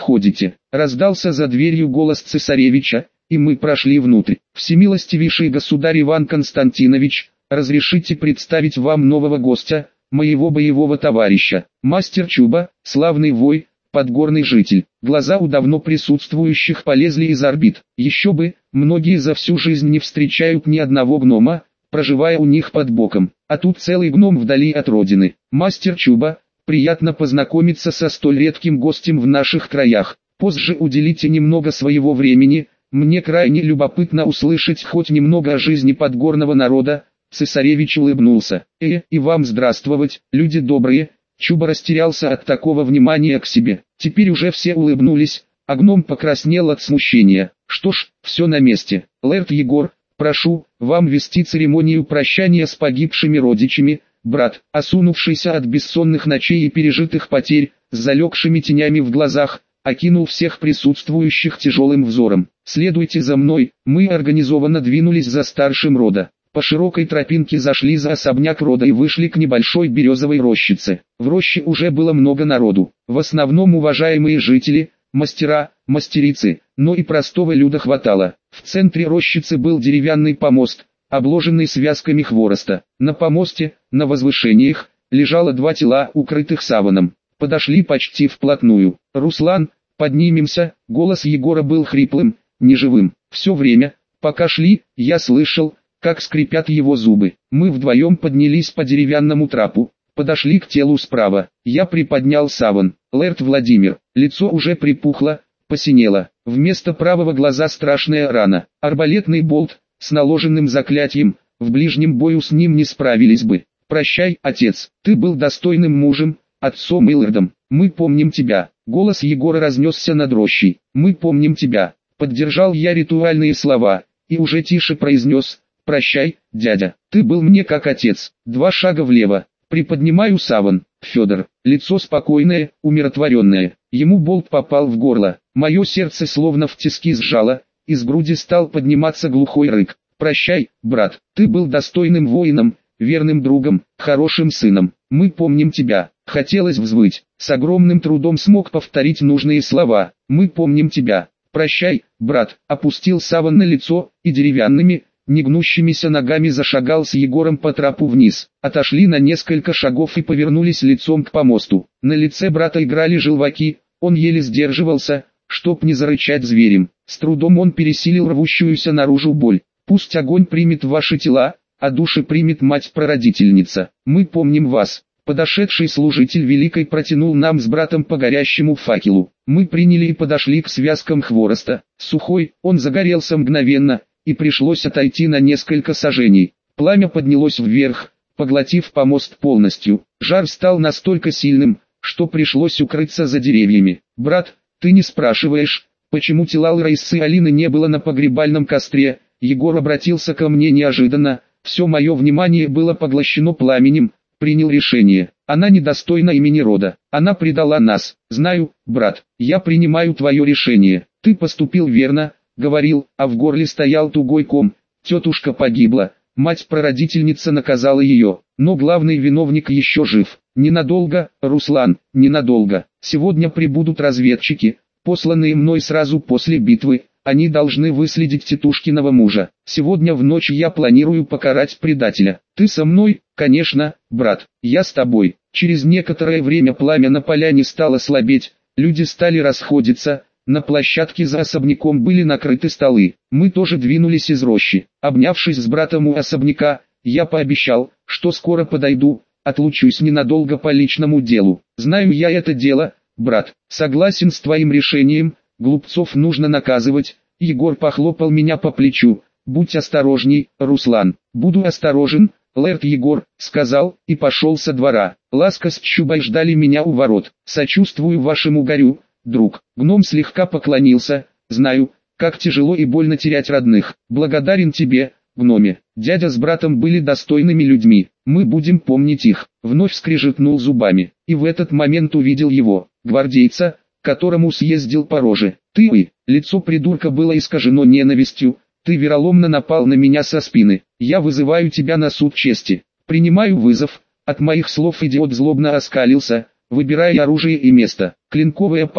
входите?» — раздался за дверью голос цесаревича, и мы прошли внутрь. «Всемилостивейший государь Иван Константинович, разрешите представить вам нового гостя, моего боевого товарища, мастер Чуба, славный вой, подгорный житель». Глаза у давно присутствующих полезли из орбит. Еще бы, многие за всю жизнь не встречают ни одного гнома, проживая у них под боком. А тут целый гном вдали от родины. «Мастер Чуба, приятно познакомиться со столь редким гостем в наших краях. Позже уделите немного своего времени, мне крайне любопытно услышать хоть немного о жизни подгорного народа». Цесаревич улыбнулся. И вам здравствовать, люди добрые». Чуба растерялся от такого внимания к себе. Теперь уже все улыбнулись, а гном покраснел от смущения. «Что ж, все на месте. Лэрд Егор, прошу, вам вести церемонию прощания с погибшими родичами». Брат, осунувшийся от бессонных ночей и пережитых потерь, с залегшими тенями в глазах, окинул всех присутствующих тяжелым взором. «Следуйте за мной». Мы организованно двинулись за старшим рода. По широкой тропинке зашли за особняк рода и вышли к небольшой березовой рощице. В роще уже было много народу, в основном уважаемые жители, мастера, мастерицы, но и простого люда хватало. В центре рощицы был деревянный помост, обложенный связками хвороста. На помосте, на возвышениях, лежало два тела, укрытых саваном. Подошли почти вплотную. «Руслан, поднимемся». Голос Егора был хриплым, неживым. Все время, пока шли, я слышал, как скрипят его зубы. Мы вдвоем поднялись по деревянному трапу, подошли к телу справа. Я приподнял саван. «Лэрд Владимир». Лицо уже припухло, посинело. Вместо правого глаза страшная рана. Арбалетный болт, с наложенным заклятием, в ближнем бою с ним не справились бы. «Прощай, отец, ты был достойным мужем, отцом и лэрдом. Мы помним тебя». Голос Егора разнесся над рощей. «Мы помним тебя». Поддержал я ритуальные слова, и уже тише произнес: «Прощай, дядя, ты был мне как отец». 2 шага влево, приподнимаю саван. Федор, лицо спокойное, умиротворенное. Ему болт попал в горло. Мое сердце словно в тиски сжало, из груди стал подниматься глухой рык. «Прощай, брат, ты был достойным воином, верным другом, хорошим сыном. Мы помним тебя». Хотелось взвыть, с огромным трудом смог повторить нужные слова. «Мы помним тебя». «Прощай, брат». Опустил саван на лицо, и деревянными, негнущимися ногами зашагал с Егором по трапу вниз. Отошли на несколько шагов и повернулись лицом к помосту. На лице брата играли желваки, он еле сдерживался, чтоб не зарычать зверем. С трудом он пересилил рвущуюся наружу боль. «Пусть огонь примет ваши тела, а души примет мать-прародительница. Мы помним вас». Подошедший служитель Великой протянул нам с братом по горящему факелу. Мы приняли и подошли к связкам хвороста. Сухой, он загорелся мгновенно, и пришлось отойти на несколько саженей. Пламя поднялось вверх, поглотив помост полностью. Жар стал настолько сильным, что пришлось укрыться за деревьями. «Брат, ты не спрашиваешь, почему тела Лрайсы и Алины не было на погребальном костре?» Егор обратился ко мне неожиданно. Все мое внимание было поглощено пламенем. Принял решение. Она недостойна имени рода. Она предала нас. «Знаю, брат, я принимаю твое решение. Ты поступил верно», — говорил, а в горле стоял тугой ком. Тетушка погибла, мать-прародительница наказала ее, но главный виновник еще жив. «Ненадолго, Руслан, ненадолго. Сегодня прибудут разведчики, посланные мной сразу после битвы. Они должны выследить тетушкиного мужа. Сегодня в ночь я планирую покарать предателя. Ты со мной?» «Конечно, брат, я с тобой». Через некоторое время пламя на поляне стало слабеть, люди стали расходиться, на площадке за особняком были накрыты столы. Мы тоже двинулись из рощи. Обнявшись с братом у особняка, я пообещал, что скоро подойду, отлучусь ненадолго по личному делу. «Знаю я это дело, брат, согласен с твоим решением, глупцов нужно наказывать». Егор похлопал меня по плечу. «Будь осторожней, Руслан». «Буду осторожен, Лэрд Егор», — сказал, и пошел со двора. Ласка с Чубой ждали меня у ворот. «Сочувствую вашему горю, друг». Гном слегка поклонился. «Знаю, как тяжело и больно терять родных. Благодарен тебе, гноме. Дядя с братом были достойными людьми. Мы будем помнить их». Вновь скрежетнул зубами. И в этот момент увидел его, гвардейца, которому съездил по роже. «Ты». Лицо придурка было искажено ненавистью. «Ты вероломно напал на меня со спины. Я вызываю тебя на суд чести». «Принимаю вызов». От моих слов идиот злобно оскалился, выбирая оружие и место. Клинковая пара.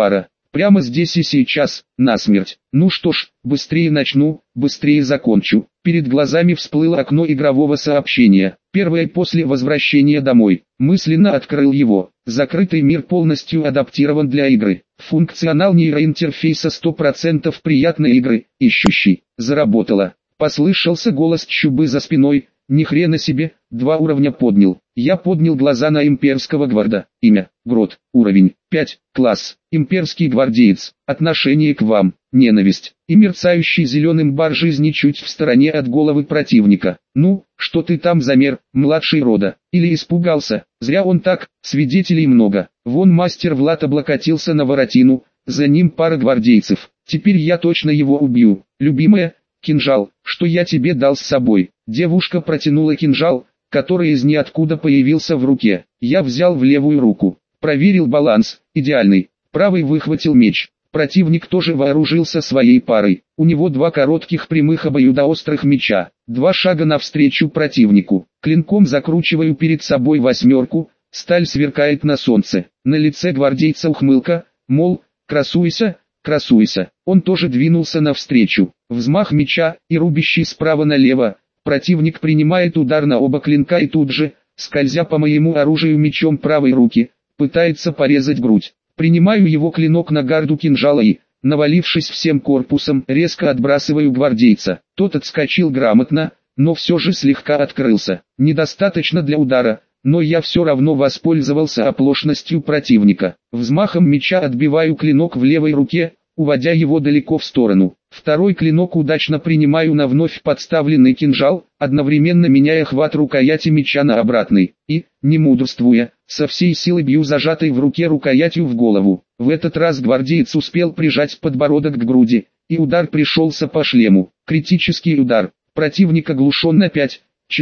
Прямо здесь и сейчас, насмерть. Ну что ж, быстрее начну, быстрее закончу. Перед глазами всплыло окно игрового сообщения. Первое после возвращения домой. Мысленно открыл его. Закрытый мир полностью адаптирован для игры. Функционал нейроинтерфейса 100% приятной игры, ищущий. Заработало. Послышался голос Чубы за спиной. Ни хрена себе, 2 уровня поднял. Я поднял глаза на имперского гварда. Имя, Грот, уровень, 5, класс, имперский гвардеец, отношение к вам, ненависть. И мерцающий зеленым бар жизни чуть в стороне от головы противника. Ну, что ты там замер, младший рода? Или испугался? Зря он так, свидетелей много. Вон мастер Влад облокотился на воротину, за ним пара гвардейцев. Теперь я точно его убью. Любимая, кинжал, что я тебе дал с собой. Девушка протянула кинжал, который из ниоткуда появился в руке. Я взял в левую руку, проверил баланс, идеальный. Правый выхватил меч. Противник тоже вооружился своей парой. У него 2 коротких прямых обоюдоострых меча. 2 шага навстречу противнику. Клинком закручиваю перед собой 8, сталь сверкает на солнце. На лице гвардейца ухмылка, мол, красуйся, красуйся. Он тоже двинулся навстречу. Взмах меча и рубящий справа налево. Противник принимает удар на оба клинка и тут же, скользя по моему оружию мечом правой руки, пытается порезать грудь. Принимаю его клинок на гарду кинжала и, навалившись всем корпусом, резко отбрасываю гвардейца. Тот отскочил грамотно, но все же слегка открылся. Недостаточно для удара, но я все равно воспользовался оплошностью противника. Взмахом меча отбиваю клинок в левой руке, уводя его далеко в сторону. Второй клинок удачно принимаю на вновь подставленный кинжал, одновременно меняя хват рукояти меча на обратный. И, не мудрствуя, со всей силы бью зажатой в руке рукоятью в голову. В этот раз гвардеец успел прижать подбородок к груди, и удар пришелся по шлему. Критический удар. Противник оглушен на 5,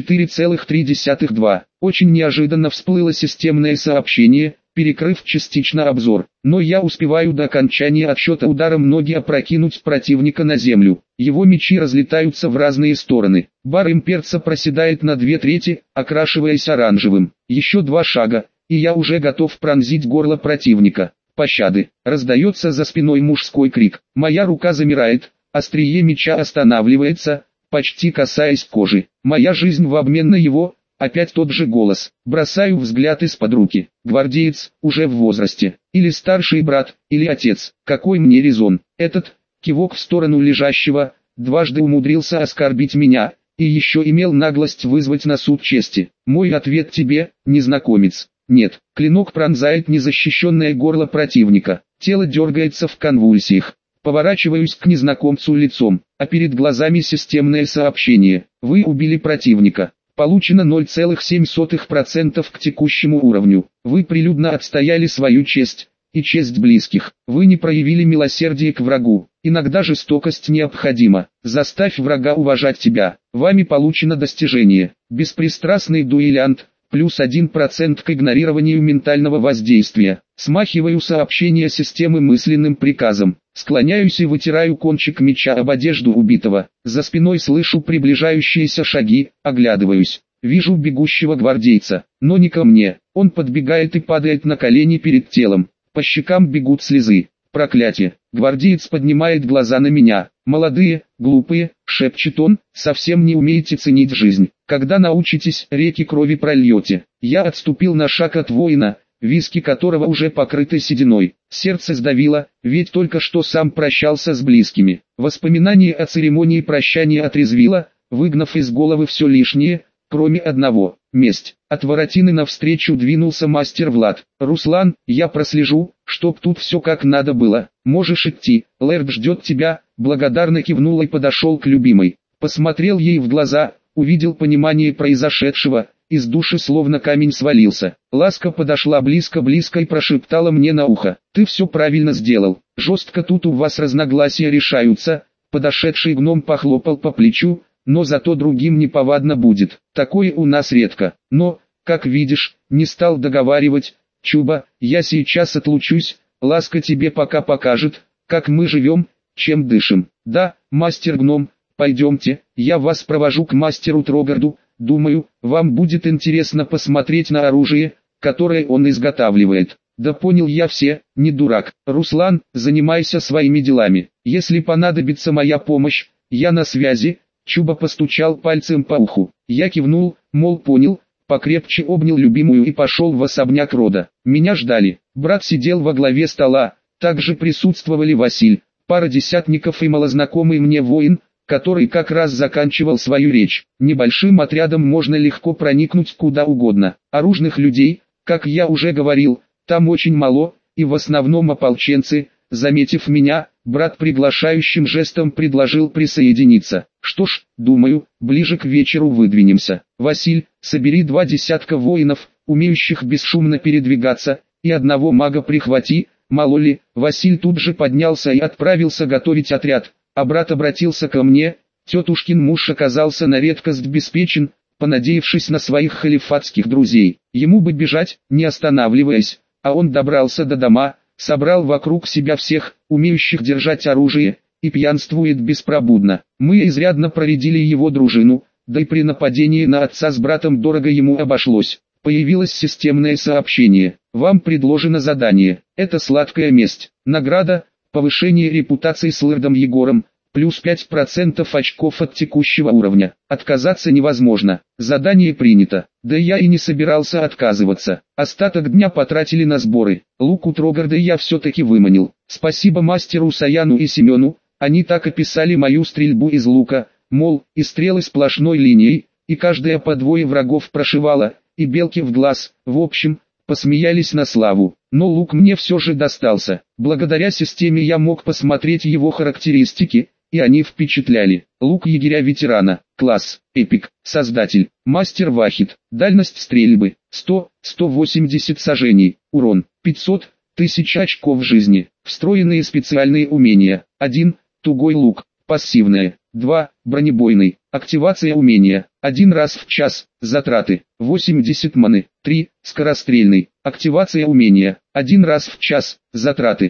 4,3. Очень неожиданно всплыло системное сообщение, перекрыв частично обзор. Но я успеваю до окончания отсчета ударом ноги опрокинуть противника на землю. Его мечи разлетаются в разные стороны. Бар имперца проседает на 2/3, окрашиваясь оранжевым. Еще 2 шага, и я уже готов пронзить горло противника. Пощады. Раздается за спиной мужской крик. Моя рука замирает, острие меча останавливается, почти касаясь кожи. Моя жизнь в обмен на его. Опять тот же голос. Бросаю взгляд из-под руки. Гвардеец, уже в возрасте. Или старший брат, или отец. Какой мне резон? Этот, кивок в сторону лежащего, дважды умудрился оскорбить меня, и еще имел наглость вызвать на суд чести. Мой ответ тебе, незнакомец. Нет. Клинок пронзает незащищенное горло противника. Тело дергается в конвульсиях. Поворачиваюсь к незнакомцу лицом, а перед глазами системное сообщение. Вы убили противника. Получено 0,7% к текущему уровню. Вы прилюдно отстояли свою честь и честь близких. Вы не проявили милосердие к врагу. Иногда жестокость необходима. Заставь врага уважать тебя. Вами получено достижение. Беспристрастный дуэлянт. Плюс 1% к игнорированию ментального воздействия. Смахиваю сообщение системы мысленным приказом. Склоняюсь и вытираю кончик меча об одежду убитого. За спиной слышу приближающиеся шаги, оглядываюсь. Вижу бегущего гвардейца, но не ко мне. Он подбегает и падает на колени перед телом. По щекам бегут слезы. Проклятие. Гвардеец поднимает глаза на меня. Молодые, глупые, шепчет он, совсем не умеете ценить жизнь. Когда научитесь, реки крови прольете. Я отступил на шаг от воина, виски которого уже покрыты сединой. Сердце сдавило, ведь только что сам прощался с близкими. Воспоминание о церемонии прощания отрезвило, выгнав из головы все лишнее, кроме одного – месть. От воротины навстречу двинулся мастер Влад. «Руслан, я прослежу, чтоб тут все как надо было. Можешь идти, Лэрд ждет тебя», благодарно кивнул и подошел к любимой. Посмотрел ей в глаза, увидел понимание произошедшего, из души словно камень свалился. Ласка подошла близко-близко и прошептала мне на ухо. «Ты все правильно сделал, жестко тут у вас разногласия решаются». Подошедший гном похлопал по плечу, но зато другим неповадно будет. Такое у нас редко. Но, как видишь, не стал договаривать. Чуба, я сейчас отлучусь, Ласка тебе пока покажет, как мы живем, чем дышим. Да, мастер-гном, пойдемте, я вас провожу к мастеру Трогарду. Думаю, вам будет интересно посмотреть на оружие, которое он изготавливает. Да понял я все, не дурак. Руслан, занимайся своими делами. Если понадобится моя помощь, я на связи. Чуба постучал пальцем по уху. Я кивнул, мол понял, покрепче обнял любимую и пошел в особняк рода. Меня ждали. Брат сидел во главе стола, также присутствовали Василь, пара десятников и малознакомый мне воин, который как раз заканчивал свою речь. Небольшим отрядом можно легко проникнуть куда угодно. Оружных людей, как я уже говорил, там очень мало, и в основном ополченцы. Заметив меня, брат приглашающим жестом предложил присоединиться. Что ж, думаю, ближе к вечеру выдвинемся. Василь, собери 2 десятка воинов, умеющих бесшумно передвигаться, и одного мага прихвати, мало ли. Василь тут же поднялся и отправился готовить отряд, а брат обратился ко мне. Тетушкин муж оказался на редкость беспечен, понадеявшись на своих халифатских друзей. Ему бы бежать, не останавливаясь, а он добрался до дома, собрал вокруг себя всех, умеющих держать оружие, и пьянствует беспробудно. Мы изрядно проредили его дружину, да и при нападении на отца с братом дорого ему обошлось. Появилось системное сообщение. Вам предложено задание. Это сладкая месть. Награда – повышение репутации с лордом Егором, плюс 5% очков от текущего уровня. Отказаться невозможно. Задание принято. Да я и не собирался отказываться. Остаток дня потратили на сборы. Лук у Трогарда я все-таки выманил. Спасибо мастеру Саяну и Семену, они так описали мою стрельбу из лука, мол, и стрелы сплошной линией, и каждая по 2 врагов прошивала, и белки в глаз. В общем, посмеялись на славу. Но лук мне все же достался. Благодаря системе я мог посмотреть его характеристики, и они впечатляли. Лук егеря-ветерана, класс, эпик, создатель, мастер Вахид, дальность стрельбы, 100-180 сажений, урон, 500, 1000 очков жизни, встроенные специальные умения, 1, тугой лук, пассивное, 2, бронебойный, активация умения, 1 раз в час, затраты, 80 маны, 3, скорострельный, активация умения, 1 раз в час, затраты,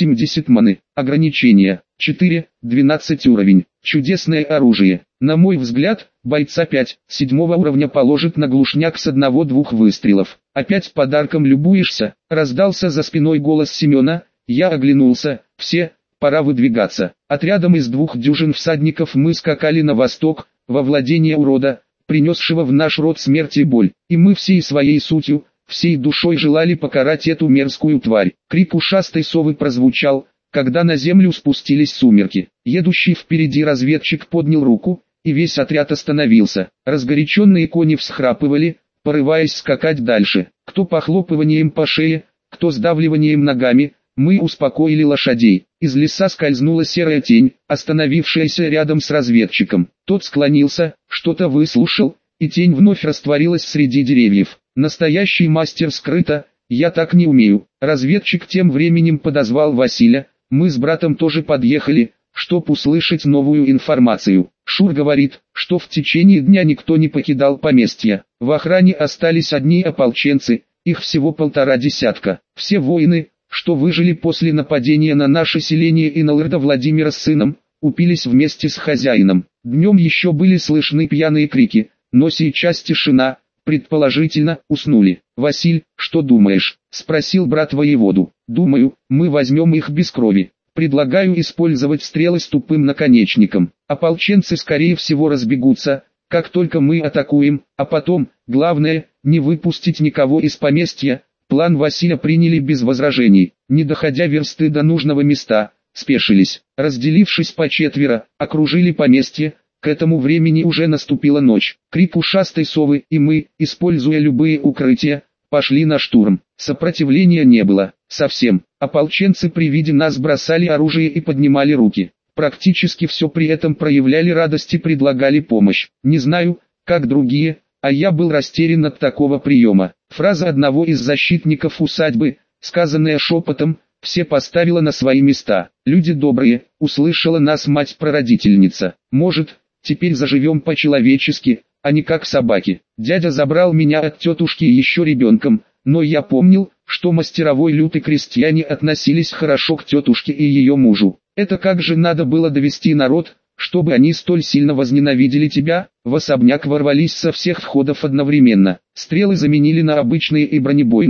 80 маны, ограничения, 4, 12 уровень, чудесное оружие. На мой взгляд, бойца 5-7 уровня положит на глушняк с 1-2 выстрелов. Опять подарком любуешься, раздался за спиной голос Семена, я оглянулся, все, пора выдвигаться. Отрядом из 2 дюжин всадников мы скакали на восток, во владение урода, принесшего в наш род смерть и боль, и мы всей своей сутью, всей душой желали покарать эту мерзкую тварь. Крик ушастой совы прозвучал, когда на землю спустились сумерки. Едущий впереди разведчик поднял руку, и весь отряд остановился. Разгоряченные кони всхрапывали, порываясь скакать дальше. Кто похлопыванием по шее, кто сдавливанием ногами. Мы успокоили лошадей. Из леса скользнула серая тень, остановившаяся рядом с разведчиком. Тот склонился, что-то выслушал, и тень вновь растворилась среди деревьев. Настоящий мастер скрыто, я так не умею. Разведчик тем временем подозвал Василя. Мы с братом тоже подъехали, чтоб услышать новую информацию. Шур говорит, что в течение дня никто не покидал поместье. В охране остались одни ополченцы, их всего 1,5 десятка. Все воины, что выжили после нападения на наше селение и на лорда Владимира с сыном, упились вместе с хозяином. Днем еще были слышны пьяные крики, но сейчас тишина, предположительно, уснули. «Василь, что думаешь?» – спросил брат воеводу. «Думаю, мы возьмем их без крови. Предлагаю использовать стрелы с тупым наконечником. Ополченцы скорее всего разбегутся, как только мы атакуем, а потом, главное, не выпустить никого из поместья». План Василя приняли без возражений. Не доходя версты до нужного места, спешились. Разделившись по 4, окружили поместье. К этому времени уже наступила ночь. Крик ушастой совы, и мы, используя любые укрытия, пошли на штурм. Сопротивления не было, совсем. Ополченцы при виде нас бросали оружие и поднимали руки. Практически все при этом проявляли радость и предлагали помощь. Не знаю, как другие, а я был растерян от такого приема. Фраза одного из защитников усадьбы, сказанная шепотом, все поставила на свои места. «Люди добрые», услышала нас мать-прародительница. «Может, теперь заживем по-человечески, а не как собаки». Дядя забрал меня от тетушки еще ребенком, но я помнил, что мастеровой люд и крестьяне относились хорошо к тетушке и ее мужу. Это как же надо было довести народ, чтобы они столь сильно возненавидели тебя? В особняк ворвались со всех входов одновременно. Стрелы заменили на обычные и бронебойные,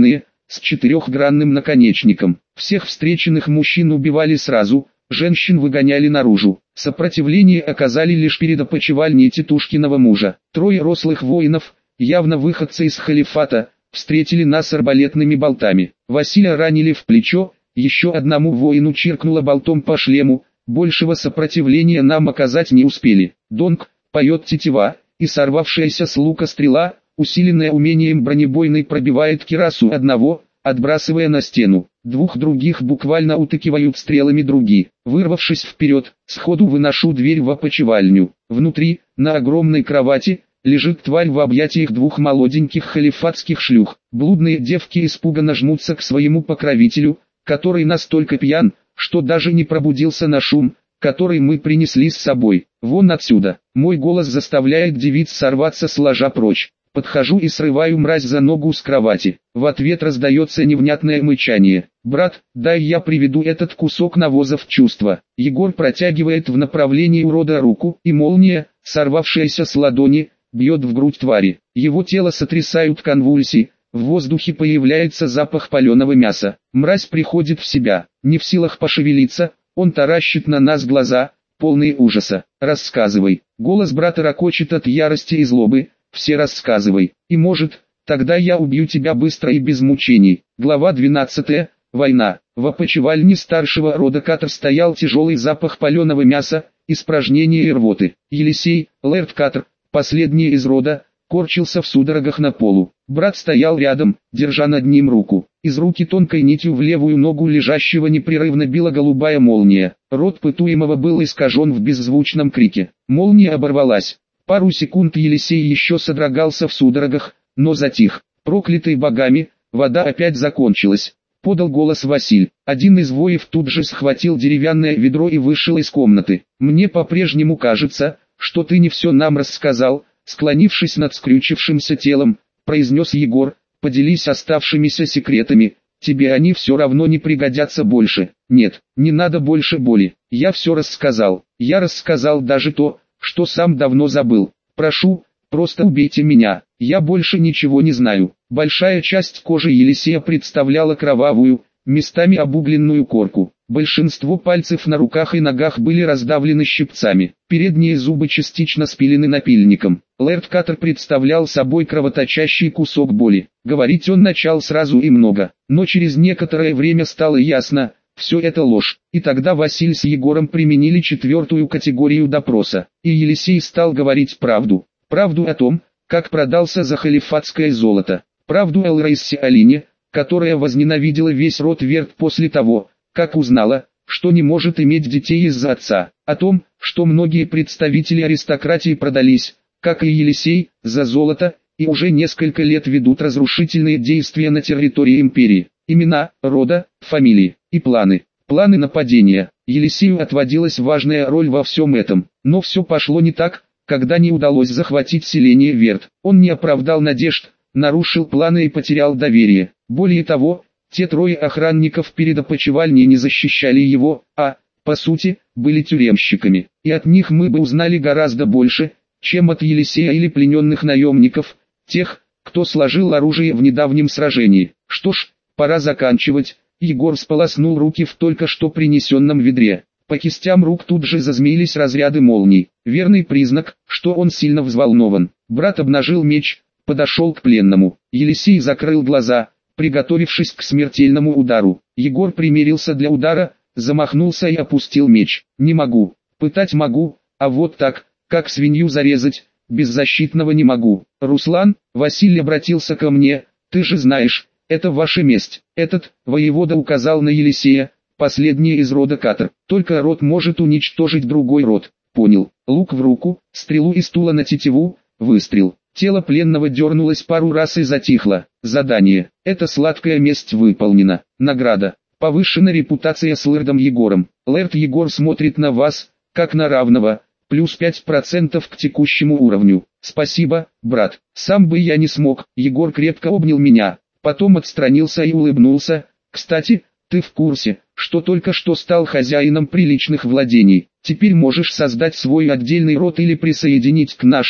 с четырехгранным наконечником. Всех встреченных мужчин убивали сразу, женщин выгоняли наружу. Сопротивление оказали лишь перед опочивальней тетушкиного мужа. Трое рослых воинов, явно выходцы из халифата, встретили нас арбалетными болтами. Василия ранили в плечо, еще одному воину чиркнуло болтом по шлему, большего сопротивления нам оказать не успели. Донг, поет тетива, и сорвавшаяся с лука стрела, усиленная умением бронебойной, пробивает кирасу одного, отбрасывая на стену. Двух других буквально утыкивают стрелами другие. Вырвавшись вперед, сходу выношу дверь в опочивальню. Внутри, на огромной кровати, лежит тварь в объятиях двух молоденьких халифатских шлюх. Блудные девки испуганно жмутся к своему покровителю, который настолько пьян, что даже не пробудился на шум, который мы принесли с собой. Вон отсюда. Мой голос заставляет девиц сорваться с ложа прочь. Подхожу и срываю мразь за ногу с кровати. В ответ раздается невнятное мычание. «Брат, дай я приведу этот кусок навоза в чувство». Егор протягивает в направлении урода руку, и молния, сорвавшаяся с ладони, бьет в грудь твари. Его тело сотрясают конвульсии, в воздухе появляется запах паленого мяса. Мразь приходит в себя, не в силах пошевелиться, он таращит на нас глаза, полные ужаса. «Рассказывай». Голос брата ракочет от ярости и злобы. «Все рассказывай, и может, тогда я убью тебя быстро и без мучений». Глава 12. Война. В опочивальне старшего рода Катр стоял тяжелый запах паленого мяса, испражнения и рвоты. Елисей, лэрд Катр, последний из рода, корчился в судорогах на полу. Брат стоял рядом, держа над ним руку. Из руки тонкой нитью в левую ногу лежащего непрерывно била голубая молния. Рот пытуемого был искажен в беззвучном крике. Молния оборвалась. Пару секунд Елисей еще содрогался в судорогах, но затих. «Проклятый богами, вода опять закончилась», — подал голос Василь. Один из воев тут же схватил деревянное ведро и вышел из комнаты. «Мне по-прежнему кажется, что ты не все нам рассказал», — склонившись над скрючившимся телом, произнес Егор. «Поделись оставшимися секретами, тебе они все равно не пригодятся больше». «Нет, не надо больше боли, я все рассказал. Я рассказал даже то, что сам давно забыл. Прошу, просто убейте меня, я больше ничего не знаю». Большая часть кожи Елисея представляла кровавую, местами обугленную корку. Большинство пальцев на руках и ногах были раздавлены щипцами. Передние зубы частично спилены напильником. Лэрд Катр представлял собой кровоточащий кусок боли. Говорить он начал сразу и много, но через некоторое время стало ясно, все это ложь. И тогда Василь с Егором применили четвертую категорию допроса. И Елисей стал говорить правду. Правду о том, как продался за халифатское золото. Правду о Лрейсе Алине, которая возненавидела весь род Верт после того, как узнала, что не может иметь детей из-за отца. О том, что многие представители аристократии продались, как и Елисей, за золото, и уже несколько лет ведут разрушительные действия на территории империи. Имена, рода, фамилии и планы. Планы нападения. Елисею отводилась важная роль во всем этом. Но все пошло не так, когда не удалось захватить селение Верт. Он не оправдал надежд, нарушил планы и потерял доверие. Более того, те трое охранников перед опочивальней не защищали его, а, по сути, были тюремщиками. И от них мы бы узнали гораздо больше, чем от Елисея или плененных наемников, тех, кто сложил оружие в недавнем сражении. Что ж, пора заканчивать. Егор сполоснул руки в только что принесенном ведре. По кистям рук тут же зазмеились разряды молний. Верный признак, что он сильно взволнован. Брат обнажил меч, подошел к пленному. Елисей закрыл глаза, приготовившись к смертельному удару. Егор примирился для удара, замахнулся и опустил меч. «Не могу. Пытать могу, а вот так, как свинью зарезать, беззащитного не могу». «Руслан», Василий обратился ко мне, «ты же знаешь, это ваша месть». Этот, воевода указал на Елисея, последний из рода Катр. Только род может уничтожить другой род. Понял. Лук в руку, стрелу из стула на тетиву, выстрел. Тело пленного дернулось пару раз и затихло. Задание. Эта сладкая месть выполнена. Награда. Повышена репутация с лэрдом Егором. Лэрд Егор смотрит на вас, как на равного, плюс 5% к текущему уровню. Спасибо, брат. Сам бы я не смог. Егор крепко обнял меня. Потом отстранился и улыбнулся. Кстати, ты в курсе, что только что стал хозяином приличных владений. Теперь можешь создать свой отдельный род или присоединить к нашему.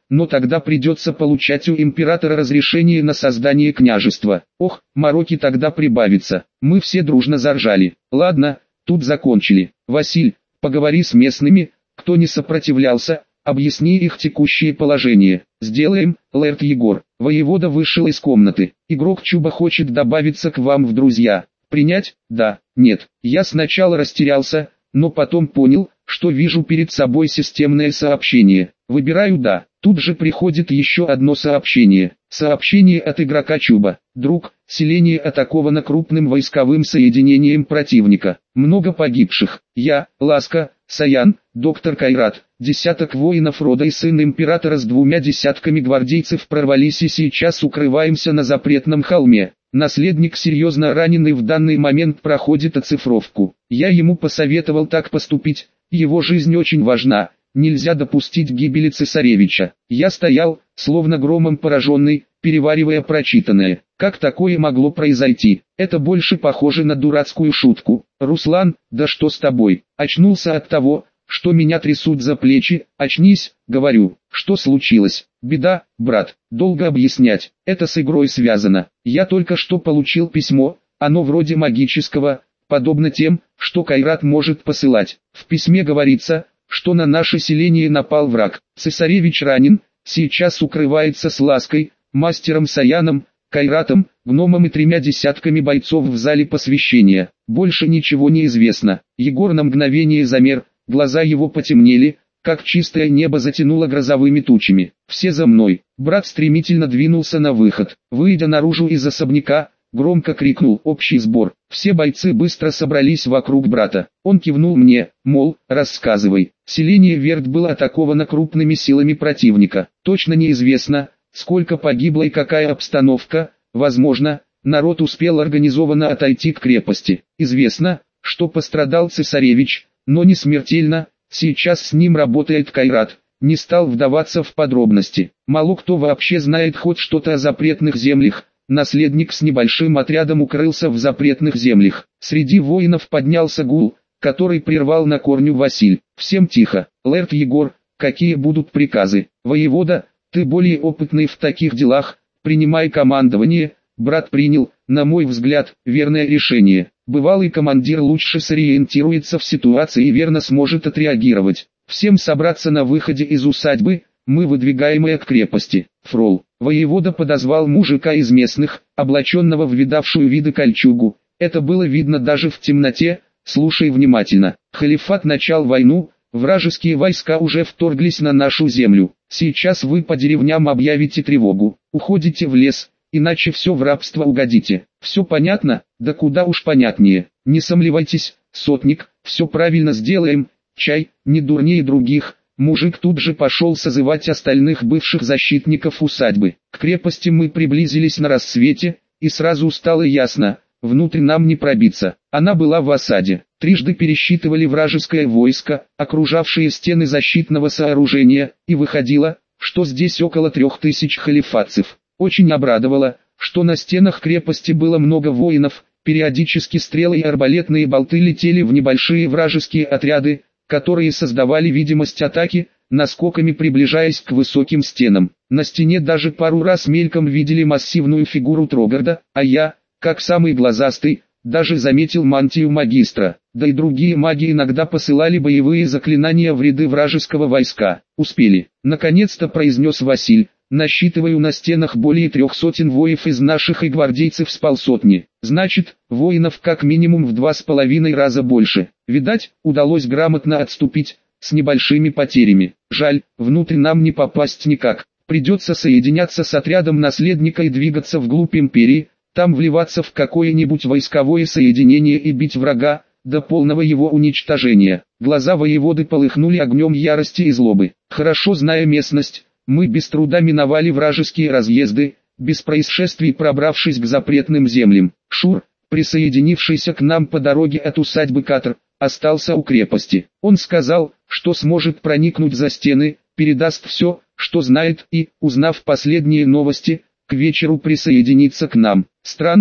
но тогда придется получать у императора разрешение на создание княжества. Ох, мороки тогда прибавится. Мы все дружно заржали. Ладно, тут закончили. Василь, поговори с местными, кто не сопротивлялся, объясни их текущее положение. Сделаем, лэрд Егор. Воевода вышел из комнаты. Игрок Чуба хочет добавиться к вам в друзья. Принять? Да, нет. Я сначала растерялся, но потом понял, что вижу перед собой системное сообщение. Выбираю «да». Тут же приходит еще одно сообщение. Сообщение от игрока Чуба. Друг, селение атаковано крупным войсковым соединением противника. Много погибших. Я, Ласка, Саян, доктор Кайрат, десяток воинов рода и сын императора с 2 десятками гвардейцев прорвались и сейчас укрываемся на запретном холме. Наследник серьезно раненый в данный момент проходит оцифровку. Я ему посоветовал так поступить, его жизнь очень важна. Нельзя допустить гибели цесаревича. Я стоял, словно громом пораженный, переваривая прочитанное. Как такое могло произойти? Это больше похоже на дурацкую шутку. Руслан, да что с тобой? Очнулся от того, что меня трясут за плечи. Очнись, говорю. Что случилось? Беда, брат. Долго объяснять. Это с игрой связано. Я только что получил письмо. Оно вроде магического, подобно тем, что Кайрат может посылать. В письме говорится, что на наше селение напал враг. Цесаревич ранен, сейчас укрывается с Лаской, мастером Саяном, Кайратом, гномом и 3 десятками бойцов в зале посвящения. Больше ничего не известно. Егор на мгновение замер, глаза его потемнели, как чистое небо затянуло грозовыми тучами. Все за мной. Брат стремительно двинулся на выход. Выйдя наружу из особняка, громко крикнул «Общий сбор!». Все бойцы быстро собрались вокруг брата. Он кивнул мне, мол, рассказывай. Селение Верт было атаковано крупными силами противника. Точно неизвестно, сколько погибло и какая обстановка. Возможно, народ успел организованно отойти к крепости. Известно, что пострадал цесаревич, но не смертельно. Сейчас с ним работает Кайрат. Не стал вдаваться в подробности. Мало кто вообще знает хоть что-то о запретных землях. Наследник с небольшим отрядом укрылся в запретных землях. Среди воинов поднялся гул, который прервал на корню Василь. Всем тихо. Лэрд Егор, какие будут приказы? Воевода, ты более опытный в таких делах, принимай командование. Брат принял, на мой взгляд, верное решение. Бывалый командир лучше сориентируется в ситуации и верно сможет отреагировать. Всем собраться на выходе из усадьбы, мы выдвигаемые к крепости. Фрол. Воевода подозвал мужика из местных, облаченного в видавшую виды кольчугу. Это было видно даже в темноте. Слушай внимательно. Халифат начал войну, вражеские войска уже вторглись на нашу землю. Сейчас вы по деревням объявите тревогу. Уходите в лес, иначе все в рабство угодите. Все понятно? Да куда уж понятнее. Не сомневайтесь, сотник, все правильно сделаем. Чай, не дурнее других. Мужик тут же пошел созывать остальных бывших защитников усадьбы. К крепости мы приблизились на рассвете, и сразу стало ясно, внутрь нам не пробиться. Она была в осаде. Трижды пересчитывали вражеское войско, окружавшие стены защитного сооружения, и выходило, что здесь около 3000 халифатцев. Очень обрадовало, что на стенах крепости было много воинов, периодически стрелы и арбалетные болты летели в небольшие вражеские отряды, которые создавали видимость атаки, наскоками приближаясь к высоким стенам. На стене даже пару раз мельком видели массивную фигуру Трогарда, а я, как самый глазастый, даже заметил мантию магистра. Да и другие маги иногда посылали боевые заклинания в ряды вражеского войска. Успели. Наконец-то произнес Василь. Насчитываю на стенах более 300 воев из наших и гвардейцев с полсотни. Значит, воинов как минимум в 2,5 раза больше. Видать, удалось грамотно отступить, с небольшими потерями. Жаль, внутрь нам не попасть никак. Придется соединяться с отрядом наследника и двигаться вглубь империи, там вливаться в какое-нибудь войсковое соединение и бить врага, до полного его уничтожения. Глаза воеводы полыхнули огнем ярости и злобы. Хорошо зная местность, мы без труда миновали вражеские разъезды, без происшествий пробравшись к запретным землям. Шур, присоединившийся к нам по дороге от усадьбы Катр, остался у крепости. Он сказал, что сможет проникнуть за стены, передаст все, что знает и, узнав последние новости, к вечеру присоединиться к нам. Странно,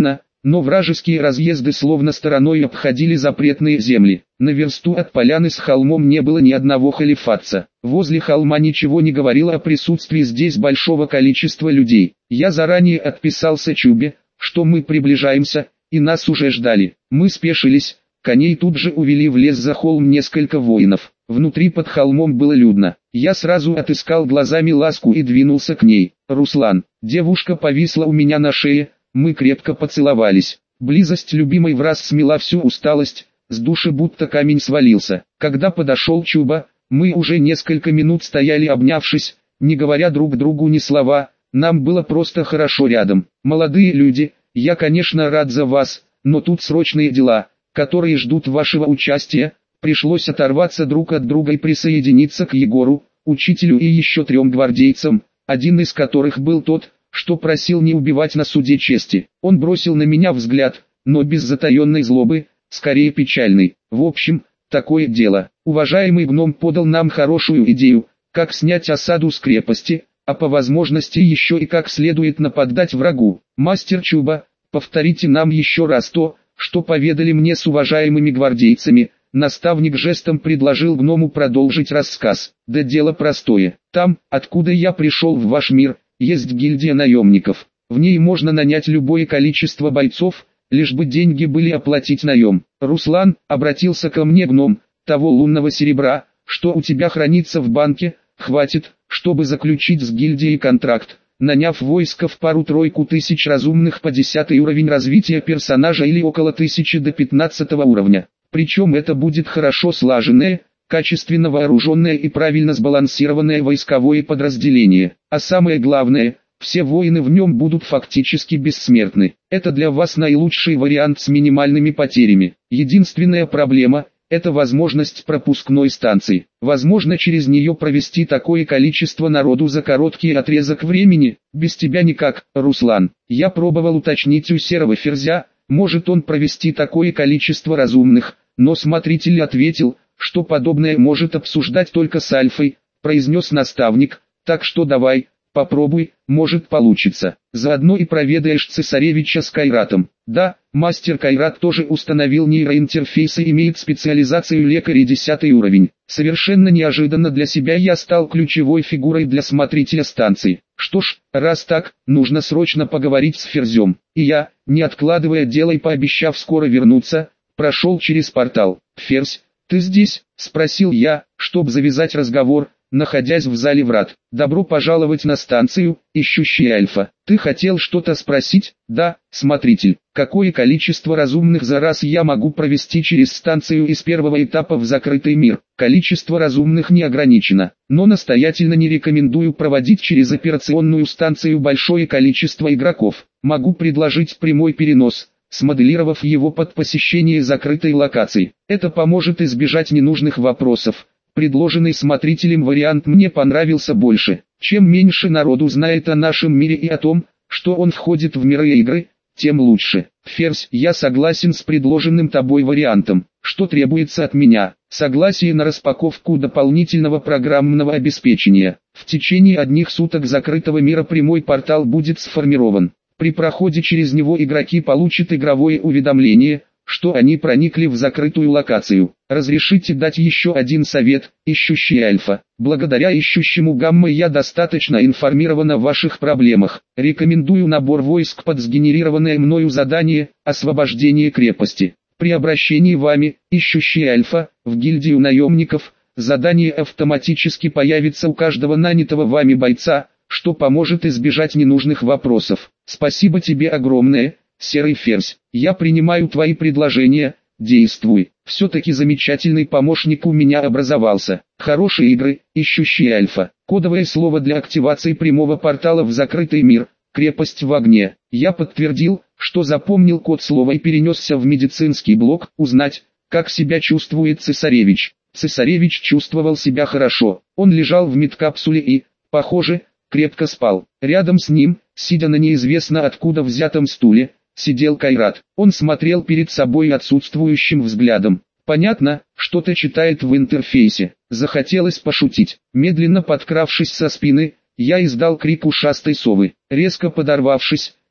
но вражеские разъезды словно стороной обходили запретные земли. На версту от поляны с холмом не было ни одного халифатца. Возле холма ничего не говорило о присутствии здесь большого количества людей. Я заранее отписался Чубе, что мы приближаемся, и нас уже ждали. Мы спешились, коней тут же увели в лес за холм несколько воинов. Внутри под холмом было людно. Я сразу отыскал глазами Ласку и двинулся к ней. «Руслан». Девушка повисла у меня на шее, мы крепко поцеловались. Близость любимой враз смела всю усталость, с души будто камень свалился. Когда подошел Чуба, мы уже несколько минут стояли обнявшись, не говоря друг другу ни слова, нам было просто хорошо рядом. «Молодые люди, я конечно рад за вас, но тут срочные дела, которые ждут вашего участия». Пришлось оторваться друг от друга и присоединиться к Егору, учителю и еще 3 гвардейцам, один из которых был тот, что просил не убивать на суде чести. Он бросил на меня взгляд, но без затаенной злобы, скорее печальный. В общем, такое дело. Уважаемый гном подал нам хорошую идею, как снять осаду с крепости, а по возможности еще и как следует нападать врагу. Мастер Чуба, повторите нам еще раз то, что поведали мне с уважаемыми гвардейцами. Наставник жестом предложил гному продолжить рассказ. Да дело простое. Там, откуда я пришел в ваш мир, есть гильдия наемников. В ней можно нанять любое количество бойцов, лишь бы деньги были оплатить наем. Руслан, обратился ко мне гном, того лунного серебра, что у тебя хранится в банке, хватит, чтобы заключить с гильдией контракт, наняв войско в пару-тройку тысяч разумных по 10 уровень развития персонажа или около 1000 до 15 уровня. Причем это будет хорошо слаженное, качественно вооруженное и правильно сбалансированное войсковое подразделение. А самое главное, все воины в нем будут фактически бессмертны. Это для вас наилучший вариант с минимальными потерями. Единственная проблема – это возможность пропускной станции. Возможно через нее провести такое количество народу за короткий отрезок времени, без тебя никак, Руслан. Я пробовал уточнить у серого ферзя, может он провести такое количество разумных, но смотритель ответил, что подобное может обсуждать только с Альфой, произнес наставник, так что давай, попробуй, может получится. Заодно и проведаешь цесаревича с Кайратом. Да, мастер Кайрат тоже установил нейроинтерфейс и имеет специализацию лекаря 10 уровень. Совершенно неожиданно для себя я стал ключевой фигурой для смотрителя станции. Что ж, раз так, нужно срочно поговорить с Ферзем. И я, не откладывая дело и пообещав скоро вернуться, прошел через портал. «Ферзь, ты здесь?» – спросил я, чтобы завязать разговор, находясь в зале врат. «Добро пожаловать на станцию, ищущий Альфа. Ты хотел что-то спросить?» «Да, смотритель. Какое количество разумных за раз я могу провести через станцию из первого этапа в закрытый мир?» «Количество разумных не ограничено, но настоятельно не рекомендую проводить через операционную станцию большое количество игроков. Могу предложить прямой перенос, смоделировав его под посещение закрытой локации. Это поможет избежать ненужных вопросов». Предложенный смотрителем вариант мне понравился больше. Чем меньше народу знает о нашем мире и о том, что он входит в миры игры, тем лучше. Ферзь, я согласен с предложенным тобой вариантом. Что требуется от меня? Согласие на распаковку дополнительного программного обеспечения. В течение одних суток закрытого мира прямой портал будет сформирован. При проходе через него игроки получат игровое уведомление, что они проникли в закрытую локацию. Разрешите дать еще один совет, ищущий Альфа. Благодаря ищущему Гамма я достаточно информирован о ваших проблемах. Рекомендую набор войск под сгенерированное мною задание «Освобождение крепости». При обращении вами, ищущий Альфа, в гильдию наемников, задание автоматически появится у каждого нанятого вами бойца, что поможет избежать ненужных вопросов. Спасибо тебе огромное, Серый Ферзь. Я принимаю твои предложения, действуй. Все-таки замечательный помощник у меня образовался. Хорошие игры, ищущий Альфа. Кодовое слово для активации прямого портала в закрытый мир. Крепость в огне. Я подтвердил, что запомнил код слова и перенесся в медицинский блок, узнать, как себя чувствует цесаревич. Цесаревич чувствовал себя хорошо. Он лежал в медкапсуле и, похоже, крепко спал. Рядом с ним, сидя на неизвестно откуда взятом стуле, сидел Кайрат. Он смотрел перед собой отсутствующим взглядом. Понятно, что-то читает в интерфейсе. Захотелось пошутить. Медленно подкравшись со спины, я издал крик ушастой совы. Резко подорвавшись,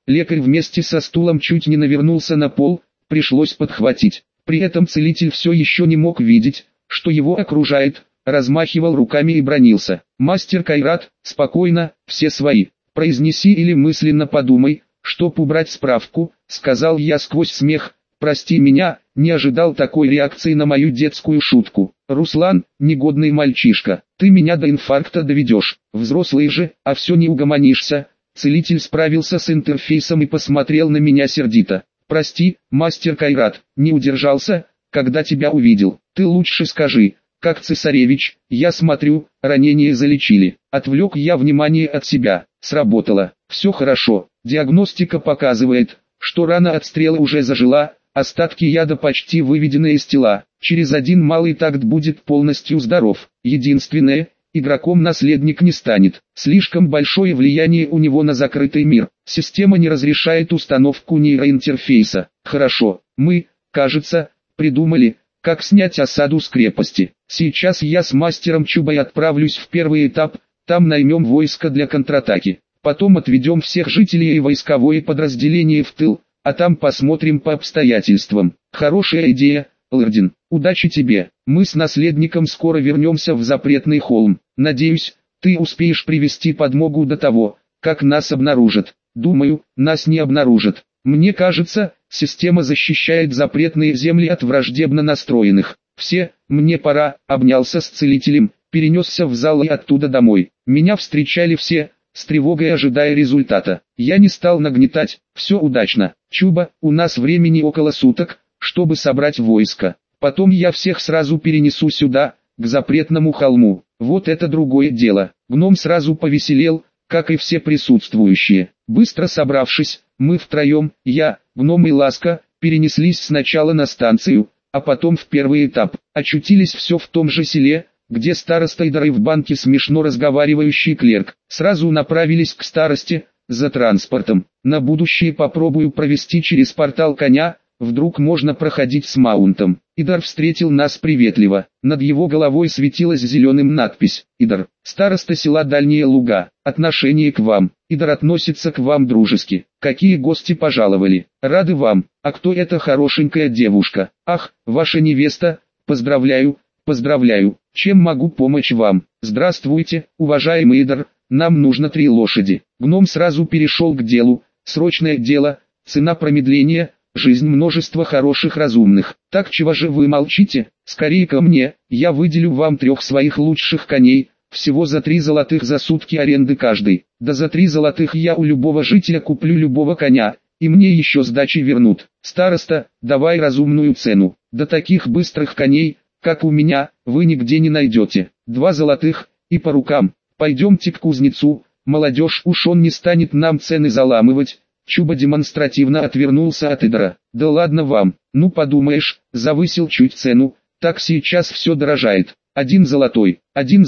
Лекарь вместе со стулом чуть не навернулся на пол, пришлось подхватить. При этом целитель все еще не мог видеть, что его окружает, размахивал руками и бранился. «Мастер Кайрат, спокойно, все свои. Произнеси или мысленно подумай, чтоб убрать справку», — сказал я сквозь смех. «Прости меня, не ожидал такой реакции на мою детскую шутку. Руслан, негодный мальчишка, ты меня до инфаркта доведешь, взрослый же, а все не угомонишься». Целитель справился с интерфейсом и посмотрел на меня сердито. «Прости, мастер Кайрат, не удержался, когда тебя увидел. Ты лучше скажи, как цесаревич, я смотрю, ранение залечили». Отвлек я внимание от себя. Сработало. Все хорошо. Диагностика показывает, что рана от стрелы уже зажила, остатки яда почти выведены из тела. Через один малый такт будет полностью здоров. Единственное, игроком наследник не станет. Слишком большое влияние у него на закрытый мир. Система не разрешает установку нейроинтерфейса. Хорошо, мы, кажется, придумали, как снять осаду с крепости. Сейчас я с мастером Чубой отправлюсь в первый этап, там наймем войско для контратаки. Потом отведем всех жителей и войсковое подразделение в тыл, а там посмотрим по обстоятельствам. Хорошая идея, Лэрдин. Удачи тебе. Мы с наследником скоро вернемся в запретный холм. Надеюсь, ты успеешь привести подмогу до того, как нас обнаружат. Думаю, нас не обнаружат. Мне кажется, система защищает запретные земли от враждебно настроенных. Все, мне пора, обнялся с целителем, перенесся в зал и оттуда домой. Меня встречали все, с тревогой ожидая результата. Я не стал нагнетать, все удачно. Чуба, у нас времени около суток, чтобы собрать войско. Потом я всех сразу перенесу сюда, к запретному холму. Вот это другое дело. Гном сразу повеселел, как и все присутствующие. Быстро собравшись, мы втроем, я, гном и Ласка, перенеслись сначала на станцию, а потом в первый этап. Очутились все в том же селе, где староста и в банке смешно разговаривающий клерк. Сразу направились к старости, за транспортом. На будущее попробую провести через портал коня, вдруг можно проходить с маунтом. Идар встретил нас приветливо. Над его головой светилась зеленым надпись: «Идар, староста села Дальние Луга, отношение к вам. Идар относится к вам дружески. Какие гости пожаловали? Рады вам. А кто эта хорошенькая девушка? Ах, ваша невеста, поздравляю, поздравляю. Чем могу помочь вам? Здравствуйте, уважаемый Идар, нам нужно 3 лошади». Гном сразу перешел к делу. Срочное дело, цена промедления, жизнь множества хороших разумных. Так чего же вы молчите? Скорее ко мне, я выделю вам 3 своих лучших коней, всего за 3 золотых за сутки аренды каждый. Да за 3 золотых я у любого жителя куплю любого коня, и мне еще сдачи вернут. Староста, давай разумную цену. Да таких быстрых коней, как у меня, вы нигде не найдете. 2 золотых, и по рукам. Пойдемте к кузнецу, молодежь, уж он не станет нам цены заламывать. Чуба демонстративно отвернулся от Идара. «Да ладно вам, ну подумаешь, завысил чуть цену, так сейчас все дорожает. 1 золотой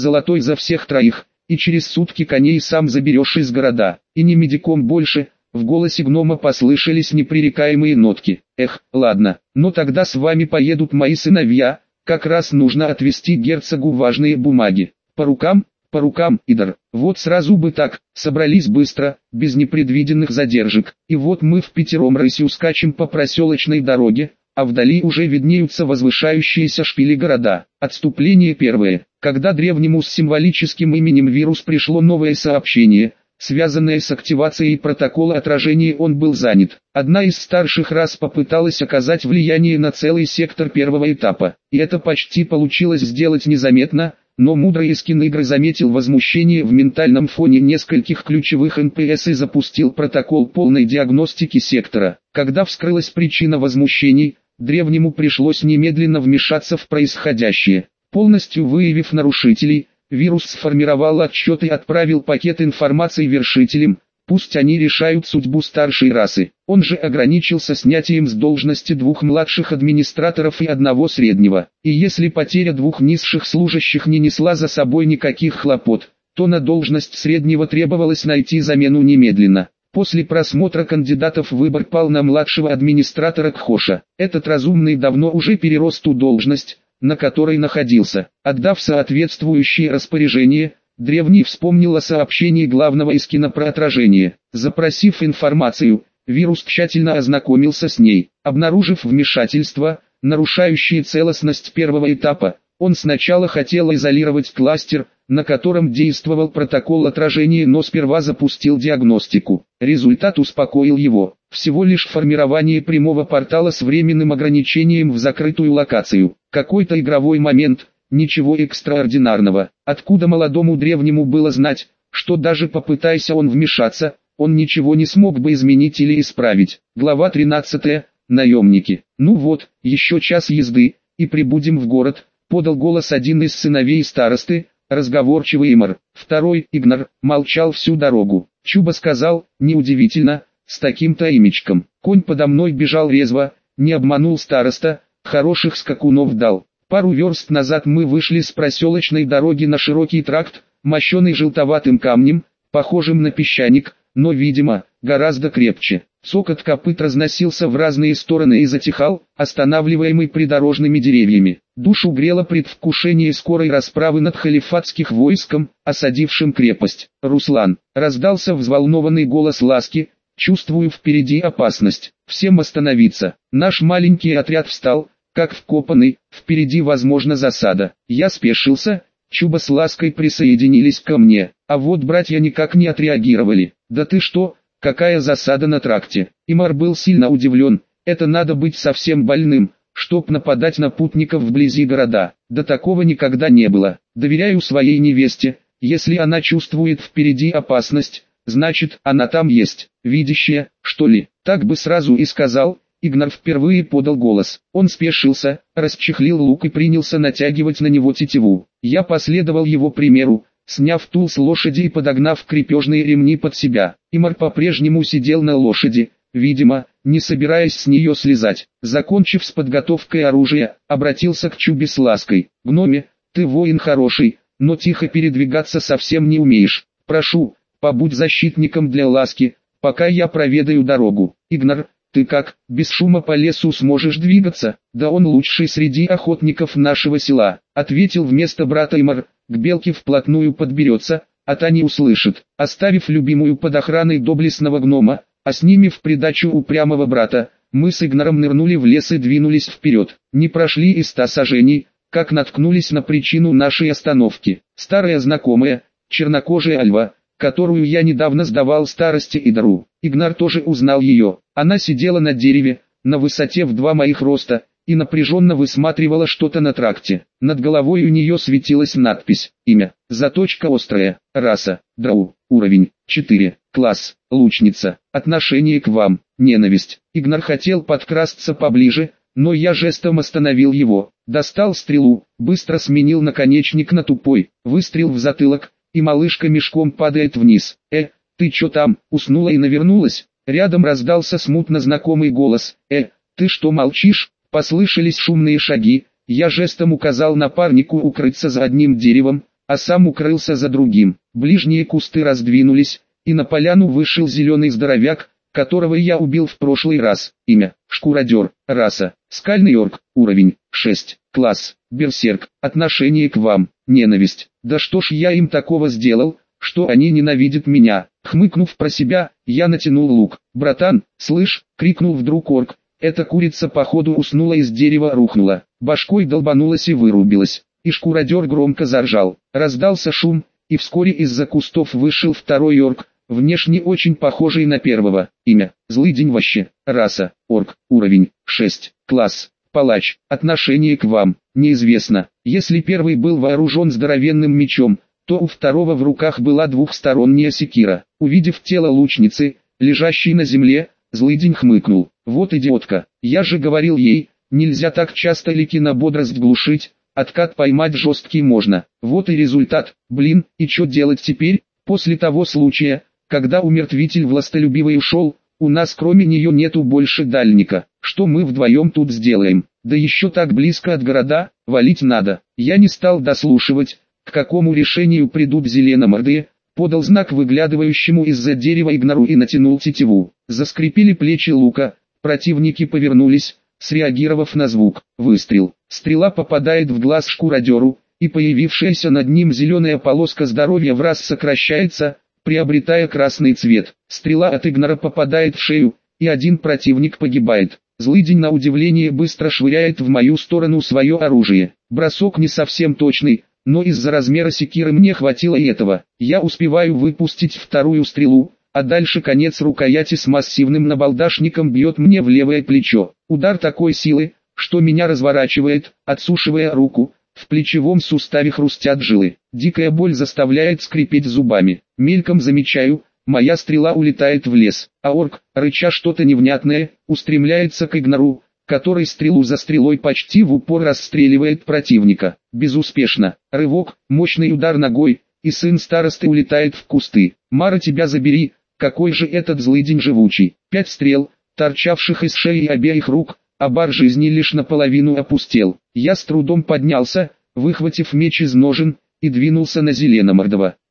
за всех 3, и через сутки коней сам заберешь из города, и не медиком больше». В голосе гнома послышались непререкаемые нотки. «Эх, ладно, но тогда с вами поедут мои сыновья, как раз нужно отвезти герцогу важные бумаги. По рукам, Идар. Вот сразу бы так, собрались быстро, без непредвиденных задержек. И вот мы впятером рысью скачем по проселочной дороге, а вдали уже виднеются возвышающиеся шпили города. Отступление первое. Когда древнему с символическим именем вирус пришло новое сообщение, связанное с активацией протокола отражения, он был занят. Одна из старших рас попыталась оказать влияние на целый сектор первого этапа. И это почти получилось сделать незаметно, но мудрый Искин игры заметил возмущение в ментальном фоне нескольких ключевых НПС и запустил протокол полной диагностики сектора. Когда вскрылась причина возмущений, древнему пришлось немедленно вмешаться в происходящее. Полностью выявив нарушителей, вирус сформировал отчет и отправил пакет информации вершителям, пусть они решают судьбу старшей расы. Он же ограничился снятием с должности 2 младших администраторов и 1 среднего. И если потеря 2 низших служащих не несла за собой никаких хлопот, то на должность среднего требовалось найти замену немедленно. После просмотра кандидатов выбор пал на младшего администратора Кхоша. Этот разумный давно уже перерос ту должность, на которой находился. Отдав соответствующее распоряжение, древний вспомнил о сообщении главного Искина про отражение. Запросив информацию, Вирус тщательно ознакомился с ней. Обнаружив вмешательство, нарушающее целостность первого этапа, он сначала хотел изолировать кластер, на котором действовал протокол отражения, но сперва запустил диагностику. Результат успокоил его. Всего лишь формирование прямого портала с временным ограничением в закрытую локацию. Какой-то игровой момент, ничего экстраординарного. Откуда молодому древнему было знать, что даже попытайся он вмешаться, он ничего не смог бы изменить или исправить. Глава 13. Наемники. Ну вот, еще час езды, и прибудем в город, подал голос один из сыновей старосты, разговорчивый Имар. Второй, Игнар, молчал всю дорогу. Чуба сказал, неудивительно, с таким-то имечком. Конь подо мной бежал резво, не обманул староста, хороших скакунов дал. Пару верст назад мы вышли с проселочной дороги на широкий тракт, мощеный желтоватым камнем, похожим на песчаник, но, видимо, гораздо крепче. Цокот копыт разносился в разные стороны и затихал, останавливаемый придорожными деревьями. Душу грело предвкушение скорой расправы над халифатским войском, осадившим крепость. «Руслан!» — раздался взволнованный голос Ласки, «чувствую впереди опасность. Всем остановиться». Наш маленький отряд встал, как вкопанный, впереди возможна засада. Я спешился, Чуба с Лаской присоединились ко мне, а вот братья никак не отреагировали. «Да ты что? Какая засада на тракте?» Имар был сильно удивлен. «Это надо быть совсем больным, чтоб нападать на путников вблизи города. Да такого никогда не было. Доверяю своей невесте. Если она чувствует впереди опасность, значит, она там есть. Видящая, что ли?» Так бы сразу и сказал. Игнар впервые подал голос. Он спешился, расчехлил лук и принялся натягивать на него тетиву. Я последовал его примеру, сняв тул с лошади и подогнав крепежные ремни под себя. Имар по-прежнему сидел на лошади, видимо, не собираясь с нее слезать. Закончив с подготовкой оружия, обратился к Чубе с Лаской. «Гноме, ты воин хороший, но тихо передвигаться совсем не умеешь. Прошу, побудь защитником для Ласки, пока я проведаю дорогу. Игнар, ты как, без шума по лесу сможешь двигаться?» «Да он лучший среди охотников нашего села», — ответил вместо брата Имар. «К белке вплотную подберется, а та не услышит». Оставив любимую под охраной доблестного гнома, а с ними в придачу упрямого брата, мы с Игнаром нырнули в лес и двинулись вперед. Не прошли и 100 саженей, как наткнулись на причину нашей остановки. Старая знакомая, чернокожая Альва, которую я недавно сдавал старости Идару. Игнар тоже узнал ее. Она сидела на дереве, на высоте в 2 моих роста, и напряженно высматривала что-то на тракте. Над головой у нее светилась надпись: имя, заточка острая, раса, драу, уровень, 4, класс, лучница, отношение к вам, ненависть. Игнар хотел подкрасться поближе, но я жестом остановил его. Достал стрелу, быстро сменил наконечник на тупой, выстрел в затылок, и малышка мешком падает вниз. Ты чё там, уснула и навернулась?» Рядом раздался смутно знакомый голос. Ты что молчишь?» Послышались шумные шаги. Я жестом указал напарнику укрыться за одним деревом, а сам укрылся за другим. Ближние кусты раздвинулись, и на поляну вышел зеленый здоровяк, которого я убил в прошлый раз. Имя: Шкуродер, раса, скальный орк, уровень, 6, класс, берсерк, отношение к вам, ненависть. Да что ж я им такого сделал, что они ненавидят меня? Хмыкнув про себя, я натянул лук. «Братан, слышь!» — крикнул вдруг орк. Эта курица походу уснула и с дерева рухнула. Башкой долбанулась и вырубилась. И шкуродер громко заржал. Раздался шум, и вскоре из-за кустов вышел второй орк, внешне очень похожий на первого. Имя: Злыдень вообще, раса, орк, уровень, 6, класс, палач, отношение к вам, неизвестно. Если первый был вооружен здоровенным мечом, то у второго в руках была двухсторонняя секира. Увидев тело лучницы, лежащей на земле, Злыдень хмыкнул. «Вот идиотка, я же говорил ей, нельзя так часто лики на бодрость глушить, откат поймать жесткий можно. Вот и результат. Блин, и что делать теперь?» После того случая, когда умертвитель властолюбивый ушел, у нас кроме нее нету больше дальника. Что мы вдвоем тут сделаем? Да еще так близко от города, валить надо. Я не стал дослушивать, к какому решению придут зеленомордые, подал знак выглядывающему из-за дерева Игнару и натянул тетиву. Заскрипели плечи лука, противники повернулись, среагировав на звук. Выстрел. Стрела попадает в глаз шкуродеру, и появившаяся над ним зеленая полоска здоровья враз сокращается, приобретая красный цвет. Стрела от Игнара попадает в шею, и один противник погибает. Злыдень на удивление быстро швыряет в мою сторону свое оружие. Бросок не совсем точный, но из-за размера секиры мне хватило и этого. Я успеваю выпустить вторую стрелу, а дальше конец рукояти с массивным набалдашником бьет мне в левое плечо. Удар такой силы, что меня разворачивает, отсушивая руку. В плечевом суставе хрустят жилы. Дикая боль заставляет скрипеть зубами. Мельком замечаю, моя стрела улетает в лес, а орк, рыча что-то невнятное, устремляется к Игнору, который стрелу за стрелой почти в упор расстреливает противника. Безуспешно. Рывок, мощный удар ногой, и сын старосты улетает в кусты. Мара, тебя забери, какой же этот злыдень живучий. 5 стрел, торчавших из шеи обеих рук, а бар жизни лишь наполовину опустел. Я с трудом поднялся, выхватив меч из ножен, и двинулся на Зеленомордого.